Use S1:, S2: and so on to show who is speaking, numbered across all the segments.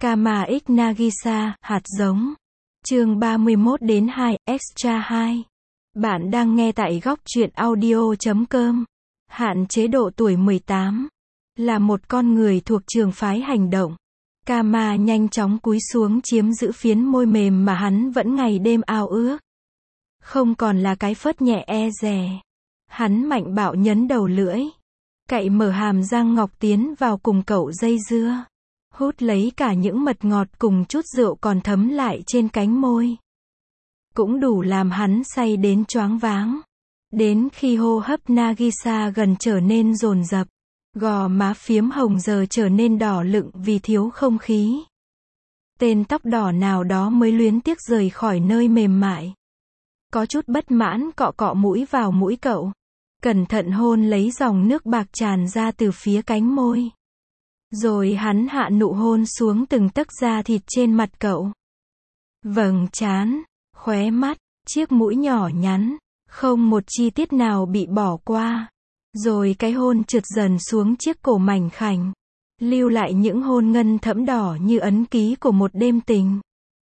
S1: Kama X Nagisa, hạt giống. Chương 31 đến 2, Extra 2. Bạn đang nghe tại góc truyện audio.com. Hạn chế độ tuổi 18. Là một con người thuộc trường phái hành động. Kama nhanh chóng cúi xuống chiếm giữ phiến môi mềm mà hắn vẫn ngày đêm ao ước. Không còn là cái phớt nhẹ e dè. Hắn mạnh bạo nhấn đầu lưỡi. Cậy mở hàm răng ngọc tiến vào cùng cậu dây dưa. Hút lấy cả những mật ngọt cùng chút rượu còn thấm lại trên cánh môi. Cũng đủ làm hắn say đến choáng váng. Đến khi hô hấp Nagisa gần trở nên dồn dập. Gò má phiếm hồng giờ trở nên đỏ lựng vì thiếu không khí. Tên tóc đỏ nào đó mới luyến tiếc rời khỏi nơi mềm mại. Có chút bất mãn cọ cọ mũi vào mũi cậu. Cẩn thận hôn lấy dòng nước bạc tràn ra từ phía cánh môi. Rồi hắn hạ nụ hôn xuống từng tấc da thịt trên mặt cậu. Vầng trán, khóe mắt, chiếc mũi nhỏ nhắn, không một chi tiết nào bị bỏ qua. Rồi cái hôn trượt dần xuống chiếc cổ mảnh khảnh, lưu lại những hôn ngân thẫm đỏ như ấn ký của một đêm tình.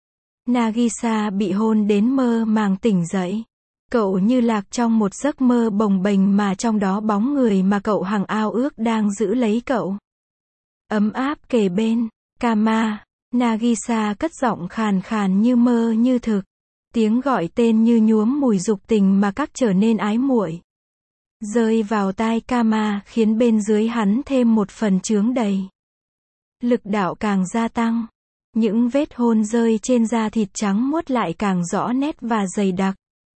S1: Nagisa bị hôn đến mơ màng tỉnh dậy. Cậu như lạc trong một giấc mơ bồng bềnh mà trong đó bóng người mà cậu hằng ao ước đang giữ lấy cậu. Ấm áp kề bên. Kama. Nagisa cất giọng khàn khàn như mơ như thực. Tiếng gọi tên như nhuốm mùi dục tình mà các trở nên ái muội. Rơi vào tai Kama khiến bên dưới hắn thêm một phần chướng đầy. Lực đạo càng gia tăng. Những vết hôn rơi trên da thịt trắng muốt lại càng rõ nét và dày đặc.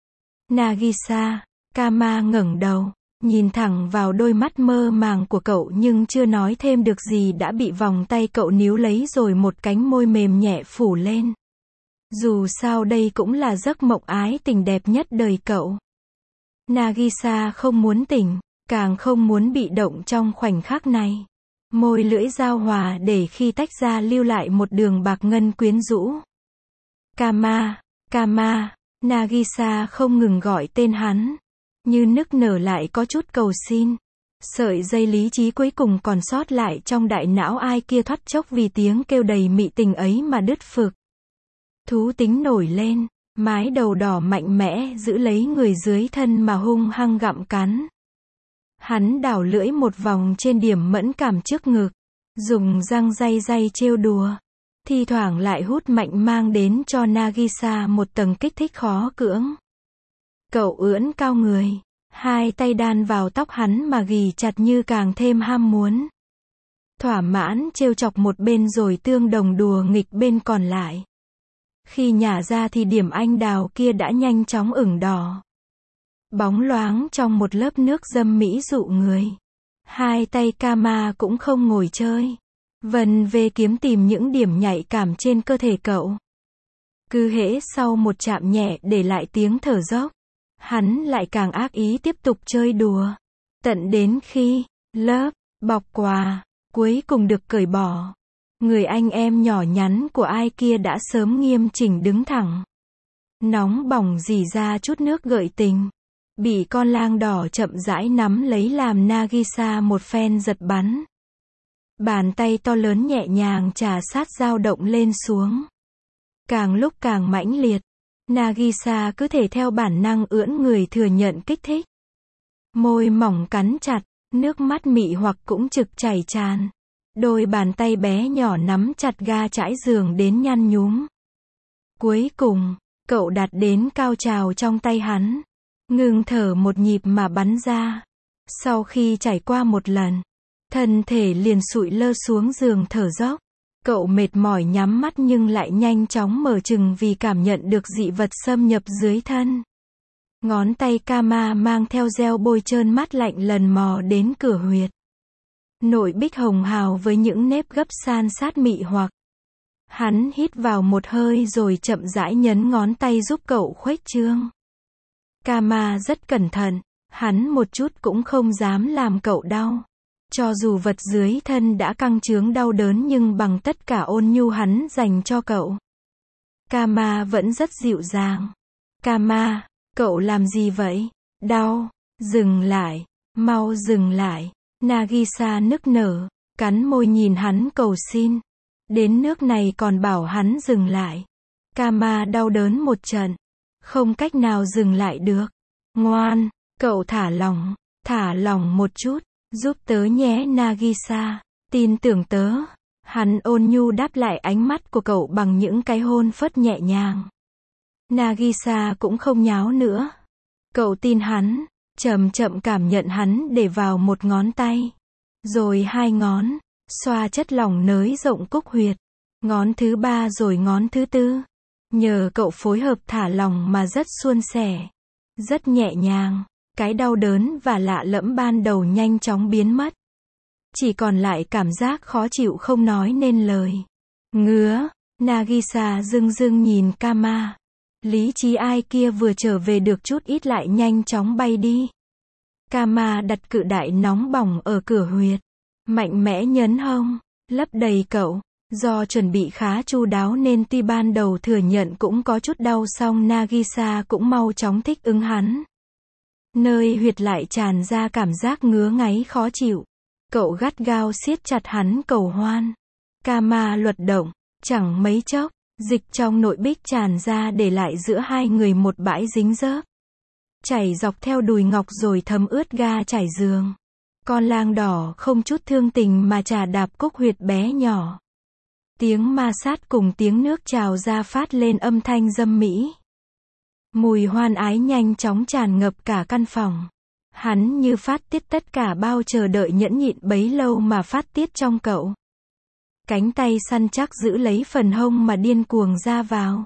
S1: Nagisa. Kama ngẩng đầu. Nhìn thẳng vào đôi mắt mơ màng của cậu nhưng chưa nói thêm được gì đã bị vòng tay cậu níu lấy rồi một cánh môi mềm nhẹ phủ lên. Dù sao đây cũng là giấc mộng ái tình đẹp nhất đời cậu. Nagisa không muốn tỉnh, càng không muốn bị động trong khoảnh khắc này. Môi lưỡi giao hòa để khi tách ra lưu lại một đường bạc ngân quyến rũ. Kama, Kama, Nagisa không ngừng gọi tên hắn. Như nức nở lại có chút cầu xin. Sợi dây lý trí cuối cùng còn sót lại trong đại não ai kia thoát chốc vì tiếng kêu đầy mị tình ấy mà đứt phực. Thú tính nổi lên, mái đầu đỏ mạnh mẽ giữ lấy người dưới thân mà hung hăng gặm cắn. Hắn đảo lưỡi một vòng trên điểm mẫn cảm trước ngực, dùng răng day day trêu đùa, thi thoảng lại hút mạnh mang đến cho Nagisa một tầng kích thích khó cưỡng. Cậu ưỡn cao người, hai tay đan vào tóc hắn mà ghì chặt như càng thêm ham muốn. Thỏa mãn trêu chọc một bên rồi tương đồng đùa nghịch bên còn lại. Khi nhả ra thì điểm anh đào kia đã nhanh chóng ửng đỏ. Bóng loáng trong một lớp nước dâm mỹ dụ người. Hai tay Kama cũng không ngồi chơi. Vần về kiếm tìm những điểm nhạy cảm trên cơ thể cậu. Cứ hễ sau một chạm nhẹ để lại tiếng thở dốc. Hắn lại càng ác ý tiếp tục chơi đùa. Tận đến khi, lớp, bọc quà, cuối cùng được cởi bỏ. Người anh em nhỏ nhắn của ai kia đã sớm nghiêm chỉnh đứng thẳng. Nóng bỏng rỉ ra chút nước gợi tình. Bị con lang đỏ chậm rãi nắm lấy làm Nagisa một phen giật bắn. Bàn tay to lớn nhẹ nhàng trà sát dao động lên xuống. Càng lúc càng mãnh liệt. Nagisa cứ thể theo bản năng ưỡn người thừa nhận kích thích. Môi mỏng cắn chặt, nước mắt mị hoặc cũng trực chảy tràn. Đôi bàn tay bé nhỏ nắm chặt ga trải giường đến nhăn nhúm. Cuối cùng, cậu đạt đến cao trào trong tay hắn. Ngừng thở một nhịp mà bắn ra. Sau khi trải qua một lần, thân thể liền sụi lơ xuống giường thở dốc. Cậu mệt mỏi nhắm mắt nhưng lại nhanh chóng mở trừng vì cảm nhận được dị vật xâm nhập dưới thân. Ngón tay Kama mang theo gel bôi trơn mát lạnh lần mò đến cửa huyệt. Nội bích hồng hào với những nếp gấp san sát mị hoặc. Hắn hít vào một hơi rồi chậm rãi nhấn ngón tay giúp cậu khuếch trương. Kama rất cẩn thận, hắn một chút cũng không dám làm cậu đau. Cho dù vật dưới thân đã căng chướng đau đớn nhưng bằng tất cả ôn nhu hắn dành cho cậu. Kama vẫn rất dịu dàng. Kama, cậu làm gì vậy? Đau. Dừng lại. Mau dừng lại. Nagisa nức nở, cắn môi nhìn hắn cầu xin. Đến nước này còn bảo hắn dừng lại. Kama đau đớn một trận. Không cách nào dừng lại được. Ngoan, cậu thả lỏng một chút, giúp tớ nhé Nagisa, tin tưởng tớ. Hắn ôn nhu đáp lại ánh mắt của cậu bằng những cái hôn phớt nhẹ nhàng. Nagisa cũng không nháo nữa. Cậu tin hắn, chậm chậm cảm nhận hắn để vào một ngón tay. Rồi hai ngón, xoa chất lỏng nới rộng cúc huyệt. Ngón thứ ba rồi ngón thứ tư. Nhờ cậu phối hợp thả lỏng mà rất suôn sẻ. Rất nhẹ nhàng. Cái đau đớn và lạ lẫm ban đầu nhanh chóng biến mất. Chỉ còn lại cảm giác khó chịu không nói nên lời. Ngứa. Nagisa dưng dưng nhìn Kama. Lý trí ai kia vừa trở về được chút ít lại nhanh chóng bay đi. Kama đặt cự đại nóng bỏng ở cửa huyệt. Mạnh mẽ nhấn hông. Lấp đầy cậu. Do chuẩn bị khá chu đáo nên tuy ban đầu thừa nhận cũng có chút đau song Nagisa cũng mau chóng thích ứng hắn. Nơi huyệt lại tràn ra cảm giác ngứa ngáy khó chịu. Cậu gắt gao siết chặt hắn cầu hoan. Kama luật động. Chẳng mấy chốc, dịch trong nội bích tràn ra để lại giữa hai người một bãi dính dớp. Chảy dọc theo đùi ngọc rồi thấm ướt ga trải giường. Con lang đỏ không chút thương tình mà chà đạp cúc huyệt bé nhỏ. Tiếng ma sát cùng tiếng nước trào ra phát lên âm thanh dâm mỹ. Mùi hoan ái nhanh chóng tràn ngập cả căn phòng. Hắn như phát tiết tất cả bao chờ đợi nhẫn nhịn bấy lâu mà phát tiết trong cậu. Cánh tay săn chắc giữ lấy phần hông mà điên cuồng ra vào.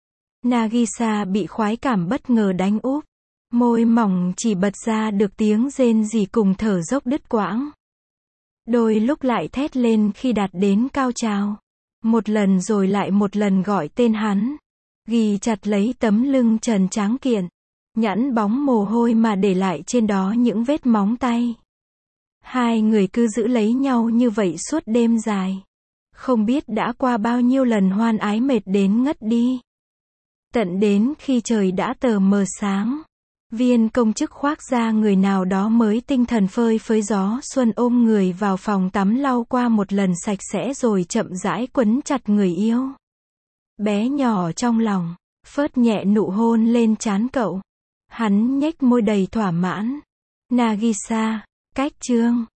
S1: Nagisa bị khoái cảm bất ngờ đánh úp. Môi mỏng chỉ bật ra được tiếng rên rỉ cùng thở dốc đứt quãng. Đôi lúc lại thét lên khi đạt đến cao trào. Một lần rồi lại một lần gọi tên hắn. Ghi chặt lấy tấm lưng trần tráng kiện. Nhẵn bóng mồ hôi mà để lại trên đó những vết móng tay. Hai người cứ giữ lấy nhau như vậy suốt đêm dài. Không biết đã qua bao nhiêu lần hoan ái mệt đến ngất đi. Tận đến khi trời đã tờ mờ sáng. Viên công chức khoác ra người nào đó mới tinh thần phơi phới gió xuân ôm người vào phòng tắm lau qua một lần sạch sẽ rồi chậm rãi quấn chặt người yêu. Bé nhỏ trong lòng, phớt nhẹ nụ hôn lên trán cậu. Hắn nhếch môi đầy thỏa mãn. Nagisa, cách chương